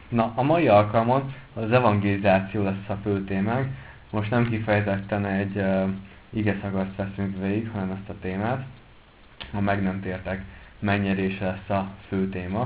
Na, a mai alkalmon az evangelizáció lesz a fő témánk. Most nem kifejezetten egy igeszakaszt veszünk végig, hanem ezt a témát. A meg nem tértek megnyerése lesz a fő téma.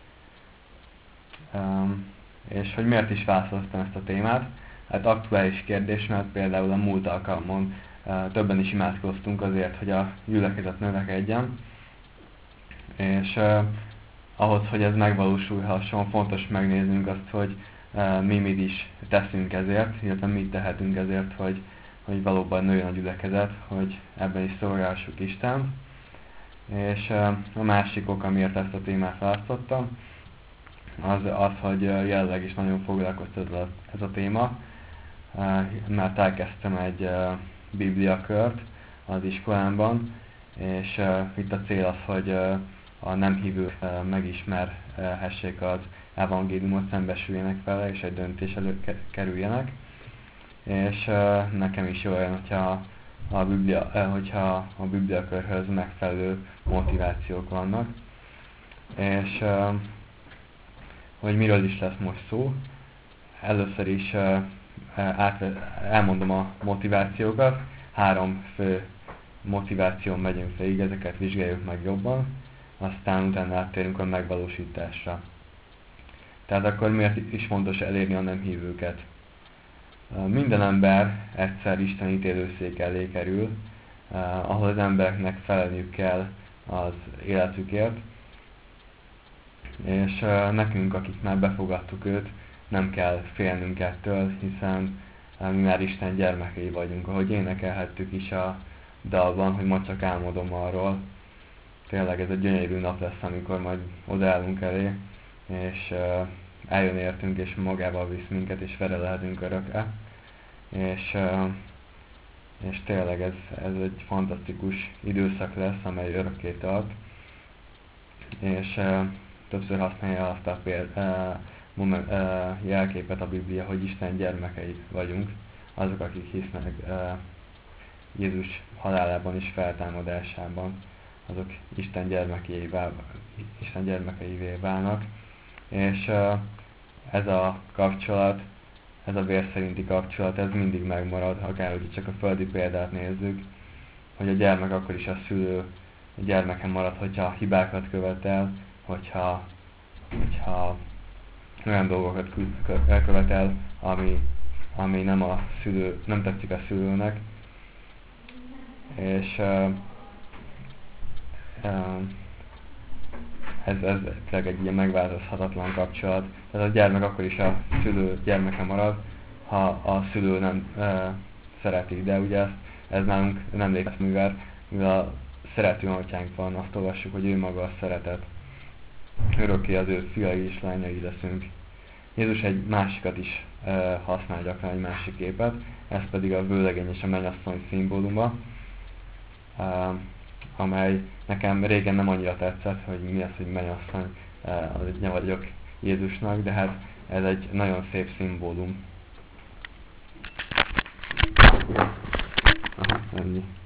És hogy miért is választottam ezt a témát? Hát aktuális kérdés, mert például a múlt alkalmon többen is imádkoztunk azért, hogy a gyülekezet növekedjen. És ahhoz, hogy ez megvalósulhasson, fontos megnéznünk azt, hogy mi mit is teszünk ezért, illetve mit tehetünk ezért, hogy valóban nőjön a gyülekezet, hogy ebben is szolgáljuk Isten. És a másik ok, amiért ezt a témát választottam, az, hogy jelenleg is nagyon foglalkoztat ez a téma, mert elkezdtem egy bibliakört az iskolámban, és itt a cél az, hogy a nem hívők megismerhessék az evangéliumot, szembesüljenek vele, és egy döntés előtt kerüljenek. És nekem is jó olyan, hogyha a bibliakörhöz megfelelő motivációk vannak. És hogy miről is lesz most szó. Először is elmondom a motivációkat. 3 fő motiváción megyünk végig, ezeket vizsgáljuk meg jobban, aztán utána áttérünk a megvalósításra. Tehát akkor miért is fontos elérni a nem hívőket? Minden ember egyszer Isten ítélőszék elé kerül, ahol az embereknek felelniük kell az életükért, és nekünk, akik már befogadtuk őt, nem kell félnünk ettől, hiszen mi már Isten gyermekei vagyunk, ahogy énekelhettük is a dalban, hogy ma csak álmodom arról. Tényleg ez egy gyönyörű nap lesz, amikor majd odaállunk elé, és eljön értünk, és magával visz minket, és vele lehetünk örökre. És tényleg ez egy fantasztikus időszak lesz, amely örökké tart. És többször használja azt a jelképet a Biblia, hogy Isten gyermekei vagyunk, azok, akik hisznek Jézus halálában és feltámadásában, azok Isten gyermekeivé válnak. És ez a kapcsolat, ez a vér szerinti kapcsolat, ez mindig megmarad, akárhogy csak a földi példát nézzük, hogy a gyermek akkor is a szülő gyermeken marad, hogyha hibákat követel, hogyha olyan dolgokat elkövetel, ami nem tetszik a szülőnek, és ez tényleg egy ilyen megváltozhatatlan kapcsolat. Tehát a gyermek akkor is a szülő gyermeke marad, ha a szülő nem szereti, de ugye ez nálunk nem létezik, mivel a szerető atyánk van, azt olvassuk, hogy ő maga a szeretet. Örökké az ő fiai és lányai leszünk. Jézus egy másikat is használ gyakran, egy másik képet, ez pedig a vőlegény és a mennyasszony szimbóluma, amely nekem régen nem annyira tetszett, hogy mi az, hogy mennyasszony, az ne vagyok Jézusnak, de hát ez egy nagyon szép szimbólum. Ennyi.